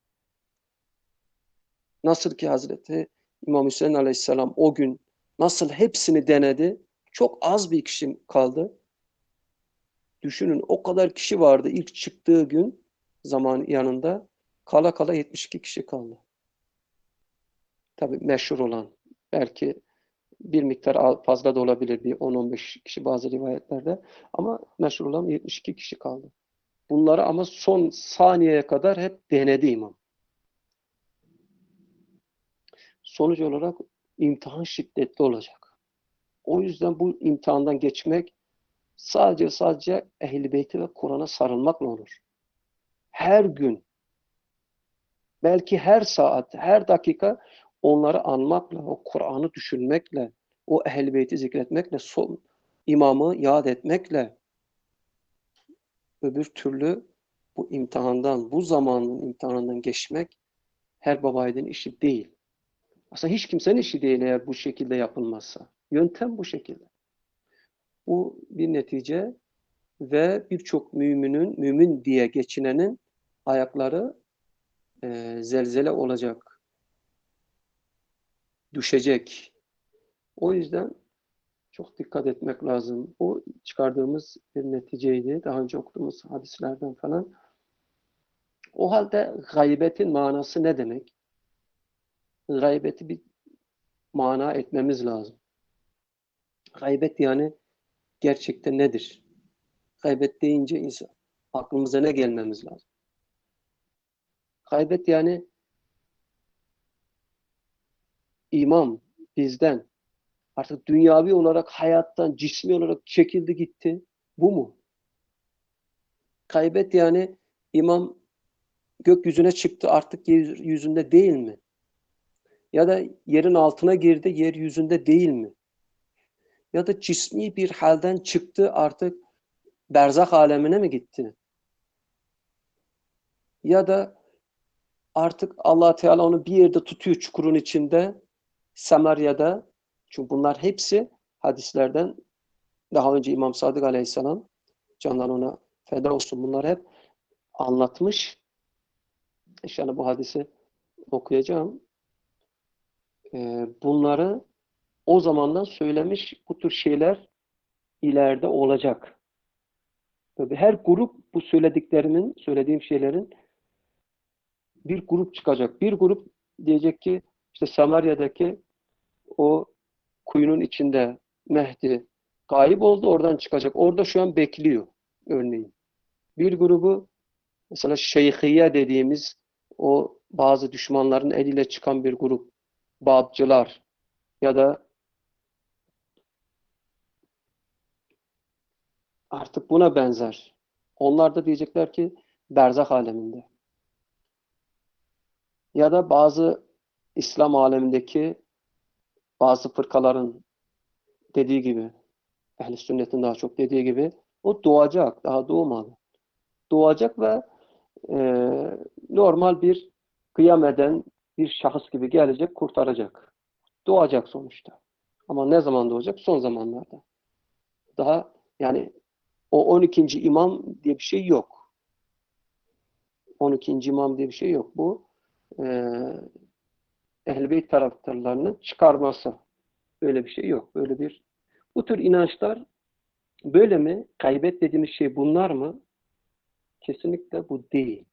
Nasıl ki Hazreti İmam Hüseyin Aleyhisselam o gün nasıl hepsini denedi, çok az bir kişi kaldı. Düşünün, o kadar kişi vardı ilk çıktığı gün zaman yanında. Kala kala yetmiş iki kişi kaldı. Tabii meşhur olan. Belki bir miktar fazla da olabilir, bir on on beş kişi bazı rivayetlerde. Ama meşhur olan yetmiş iki kişi kaldı. Bunları ama son saniyeye kadar hep denedi imam. Sonuç olarak imtihan şiddetli olacak. O yüzden bu imtihandan geçmek sadece sadece Ehl-i Beyt'e ve Kur'an'a sarılmakla olur. Her gün, belki her saat, her dakika onları anmakla, o Kur'an'ı düşünmekle, o Ehl-i Beyt'i zikretmekle, son imamı yad etmekle, öbür türlü bu imtihandan, bu zamanın imtihanından geçmek her babayiğidin işi değil. Aslında hiç kimsenin işi değil eğer bu şekilde yapılmazsa. Yöntem bu şekilde. Bu bir netice ve birçok müminin, mümin diye geçinenin ayakları e, zelzele olacak, düşecek. O yüzden çok dikkat etmek lazım. Bu çıkardığımız bir neticeydi. Daha önce okuduğumuz hadislerden falan. O halde gaybetin manası ne demek? Gaybeti bir mana etmemiz lazım. Gaybet yani gerçekten nedir? Gaybet deyince insan, aklımıza ne gelmemiz lazım? Gaybet yani imam bizden artık dünyavi olarak hayattan cismi olarak çekildi gitti. Bu mu? Gaybet yani imam gökyüzüne çıktı, artık yeryüzünde değil mi? Ya da yerin altına girdi, yeryüzünde değil mi? Ya da cismi bir halden çıktı, artık berzah alemine mi gitti? Ya da artık Allah Teala onu bir yerde tutuyor, çukurun içinde, Samarya'da. Çünkü bunlar hepsi hadislerden, daha önce İmam Sadık Aleyhisselam, canlar ona feda olsun, bunlar hep anlatmış. İnşallah bu hadisi okuyacağım. Ee, bunları o zamandan söylemiş, bu tür şeyler ileride olacak. Tabii her grup bu söylediklerimin, söylediğim şeylerin bir grup çıkacak. Bir grup diyecek ki işte Samarya'daki o kuyunun içinde Mehdi gayip oldu, oradan çıkacak. Orada şu an bekliyor örneğin. Bir grubu mesela Şeyhiye dediğimiz o bazı düşmanların eliyle çıkan bir grup, Babcılar ya da artık buna benzer. Onlar da diyecekler ki berzah aleminde. Ya da bazı İslam alemindeki bazı fırkaların dediği gibi, Ehl-i Sünnet'in daha çok dediği gibi, o doğacak, daha doğmadı. Doğacak ve e, normal bir kıyam eden bir şahıs gibi gelecek, kurtaracak. Doğacak sonuçta. Ama ne zaman doğacak? Son zamanlarda. Daha yani o on ikinci imam diye bir şey yok. on ikinci imam diye bir şey yok. Bu e, Ehl-i Beyt taraftarlarının çıkarması. Böyle bir şey yok. Böyle bir Bu tür inançlar böyle mi? Gaybet dediğimiz şey bunlar mı? Kesinlikle bu değil.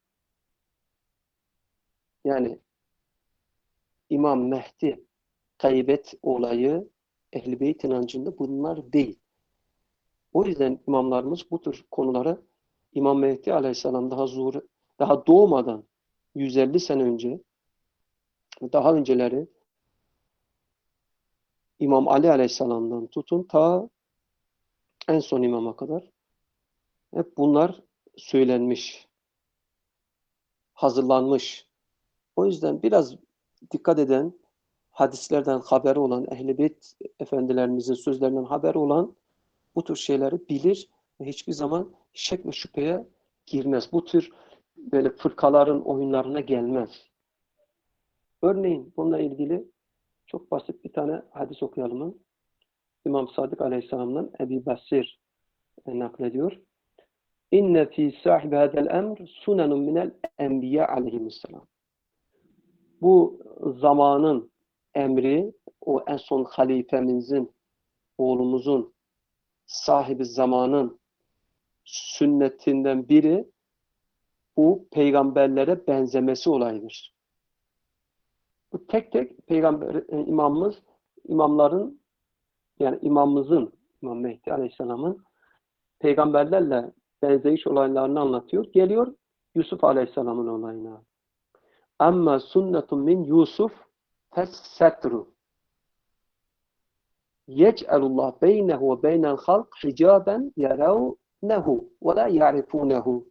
Yani İmam Mehdi gaybet olayı Ehl-i Beyt inancında bunlar değil. O yüzden imamlarımız bu tür konuları İmam Mehdi Aleyhisselam daha zuhur, daha doğmadan yüz elli sene önce, daha önceleri İmam Ali Aleyhisselam'dan tutun ta en son imama kadar hep bunlar söylenmiş, hazırlanmış. O yüzden biraz dikkat eden, hadislerden haberi olan, Ehl-i Beyt efendilerimizin sözlerinden haberi olan bu tür şeyleri bilir ve hiçbir zaman şek ve şüpheye girmez. Bu tür böyle fırkaların oyunlarına gelmez. Örneğin bununla ilgili çok basit bir tane hadis okuyalım. İmam Sadık Aleyhisselam'dan Ebi Basir naklediyor. İnne fî sahibi hadel emr sunenun minel enbiya aleyhisselam. Bu zamanın emri, o en son halifemizin, oğlumuzun, sahibi zamanın sünnetinden biri bu peygamberlere benzemesi olayıdır. Bu tek tek peygamber imamımız, imamların yani imamımızın, İmam Mehdi Aleyhisselam'ın peygamberlerle benzeyiş olaylarını anlatıyor. Geliyor Yusuf Aleyhisselam'ın olayına. Amma sünnetun min Yusuf fes-setru. Yec'alullah beynehu ve beynel halk hicaben yaravnehu ve la ya'rifunehu.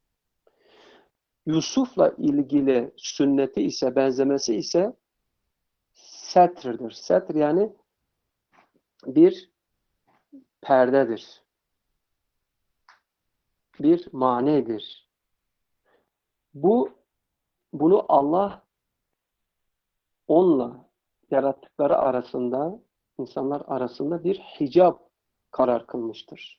Yusuf'la ilgili sünneti ise, benzemesi ise setrdir. Setr yani bir perdedir. Bir manedir. Bu, bunu Allah onunla yarattıkları arasında, insanlar arasında bir hicab karar kılmıştır.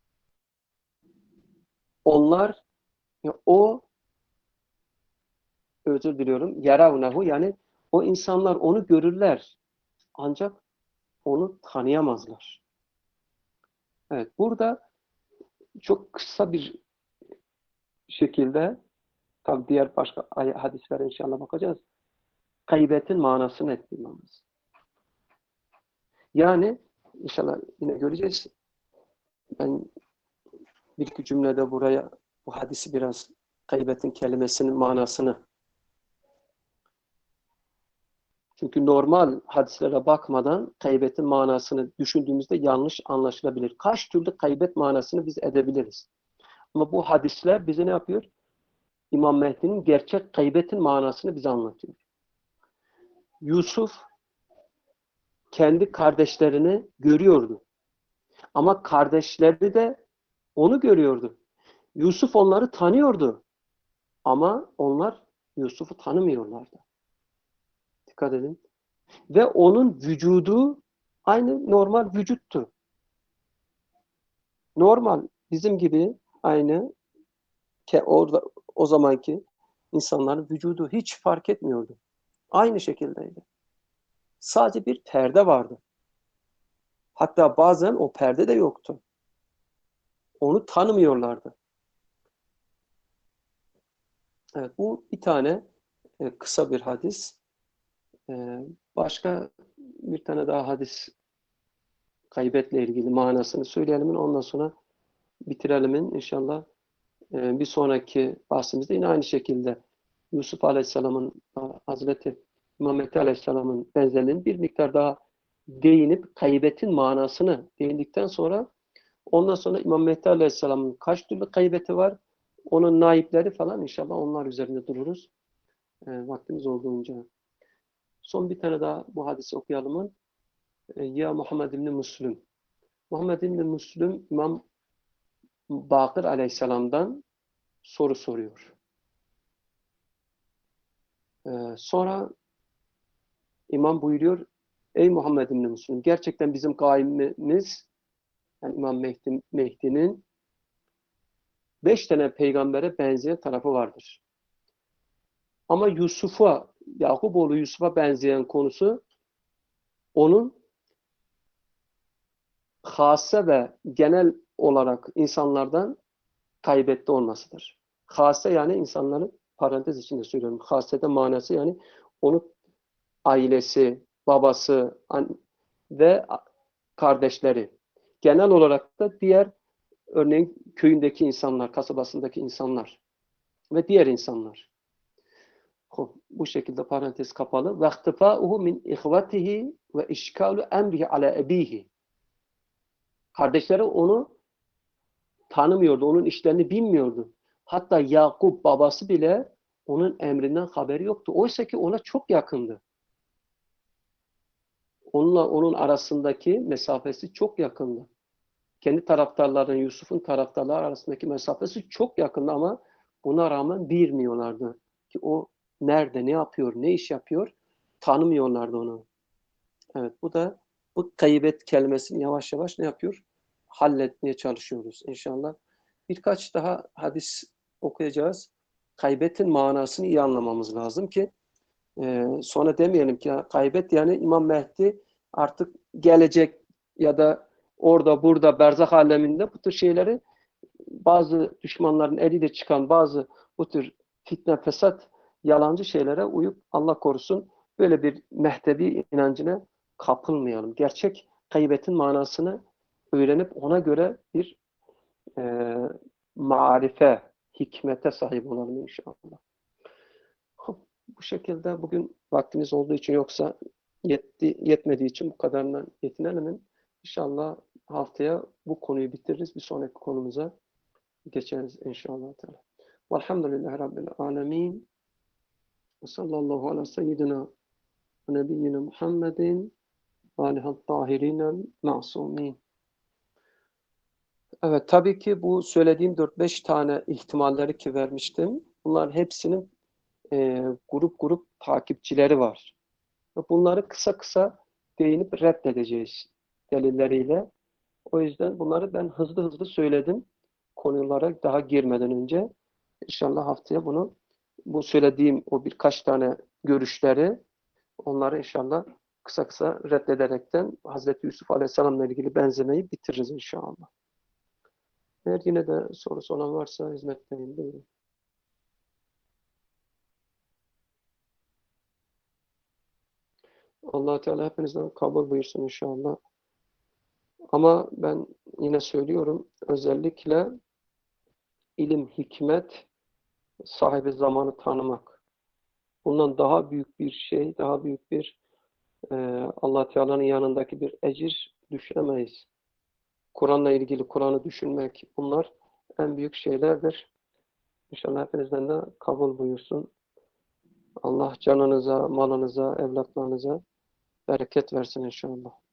Onlar, o özür diliyorum, yaravnehu yani o insanlar onu görürler. Ancak onu tanıyamazlar. Evet, burada çok kısa bir şekilde, tabi diğer başka hadislere inşallah bakacağız. Gaybetin manasını etmemiz. Yani inşallah yine göreceğiz. Ben bir iki cümlede buraya bu hadisi biraz gaybetin kelimesinin manasını. Çünkü normal hadislere bakmadan gaybetin manasını düşündüğümüzde yanlış anlaşılabilir. Kaç türlü gaybet manasını biz edebiliriz. Ama bu hadisler bize ne yapıyor? İmam Mehdi'nin gerçek gaybetin manasını bize anlatıyor. Yusuf kendi kardeşlerini görüyordu. Ama kardeşleri de onu görüyordu. Yusuf onları tanıyordu. Ama onlar Yusuf'u tanımıyorlardı. Dikkat edin. Ve onun vücudu aynı normal vücuttu. Normal bizim gibi aynı ki orada o zamanki insanların vücudu hiç fark etmiyordu. Aynı şekildeydi. Sadece bir perde vardı. Hatta bazen o perde de yoktu. Onu tanımıyorlardı. Evet, bu bir tane e, kısa bir hadis. E, başka bir tane daha hadis gaybetle ilgili manasını söyleyelim. Ondan sonra bitirelim inşallah. E, bir sonraki bahsimizde yine aynı şekilde Yusuf Aleyhisselam'ın, Hazreti İmam Mehdi Aleyhisselam'ın benzerliğini bir miktar daha değinip gaybetin manasını değindikten sonra ondan sonra İmam Mehdi Aleyhisselam'ın kaç türlü gaybeti var, onun naipleri falan inşallah onlar üzerinde dururuz. E, vaktimiz olduğunca. Son bir tane daha bu hadisi okuyalım. E, ya Muhammed İbni Müslüm. Muhammed İbni Müslüm İmam Bakır Aleyhisselam'dan soru soruyor. E, sonra İmam buyuruyor, ey Muhammed İbni Müslüm, gerçekten bizim kaimimiz, yani İmam Mehdi, Mehdi'nin beş tane peygambere benzeyen tarafı vardır. Ama Yusuf'a, Yakuboğlu Yusuf'a benzeyen konusu onun hase ve genel olarak insanlardan kaybette olmasıdır. Hase yani insanların, parantez içinde söylüyorum. Hasede manası yani onun ailesi, babası ve kardeşleri. Genel olarak da diğer, örneğin köyündeki insanlar, kasabasındaki insanlar ve diğer insanlar. Bu şekilde parantez kapalı. Ve ihtifâuhu min ihvatihi ve işkâlu emrihi ala ebihi. Kardeşleri onu tanımıyordu, onun işlerini bilmiyordu. Hatta Yakup babası bile onun emrinden haberi yoktu. Oysa ki ona çok yakındı. Onunla onun arasındaki mesafesi çok yakındı. Kendi taraftarların, Yusuf'un taraftarları arasındaki mesafesi çok yakındı ama buna rağmen bilmiyorlardı ki o nerede, ne yapıyor, ne iş yapıyor, tanımıyorlardı onu. Evet, bu da bu gaybet kelimesini yavaş yavaş ne yapıyor? Halletmeye çalışıyoruz inşallah. Birkaç daha hadis okuyacağız. Gaybetin manasını iyi anlamamız lazım ki e, sonra demeyelim ki ya, gaybet yani İmam Mehdi artık gelecek ya da orada burada berzah aleminde bu tür şeyleri, bazı düşmanların eliyle çıkan bazı bu tür fitne, fesat, yalancı şeylere uyup Allah korusun böyle bir Mehdevi inancına kapılmayalım. Gerçek gaybetin manasını öğrenip ona göre bir e, marife, hikmete sahip olalım inşallah. Bu şekilde bugün vaktimiz olduğu için, yoksa yetti, yetmediği için bu kadarına yetinelim. İnşallah haftaya bu konuyu bitiririz. Bir sonraki konumuza geçeriz inşallah. Velhamdülillahi Rabbil alemin. Ve sallallahu ala seyyidina ve nebiyyina Muhammedin ve alihi tahirinel ma'sumin. Evet, tabii ki bu söylediğim dört beş tane ihtimalleri ki vermiştim. Bunların hepsinin e, grup grup takipçileri var. Ve bunları kısa kısa değinip reddedeceğiz delilleriyle. O yüzden bunları ben hızlı hızlı söyledim. Konulara daha girmeden önce. İnşallah haftaya bunu, bu söylediğim o birkaç tane görüşleri, onları inşallah kısa kısa reddederekten Hazreti Yusuf Aleyhisselam'la ilgili benzemeyi bitiririz inşallah. Eğer yine de sorusu olan varsa hizmetteyim. Buyurun. Allah Teala hepinizden kabul buyursun inşallah. Ama ben yine söylüyorum, özellikle ilim, hikmet, sahibi zamanı tanımak. Bundan daha büyük bir şey, daha büyük bir e, Allah Teala'nın yanındaki bir ecir düşünemeyiz. Kur'an'la ilgili Kur'an'ı düşünmek, bunlar en büyük şeylerdir. İnşallah hepinizden de kabul buyursun. Allah canınıza, malınıza, evlatlarınıza bereket versin inşallah.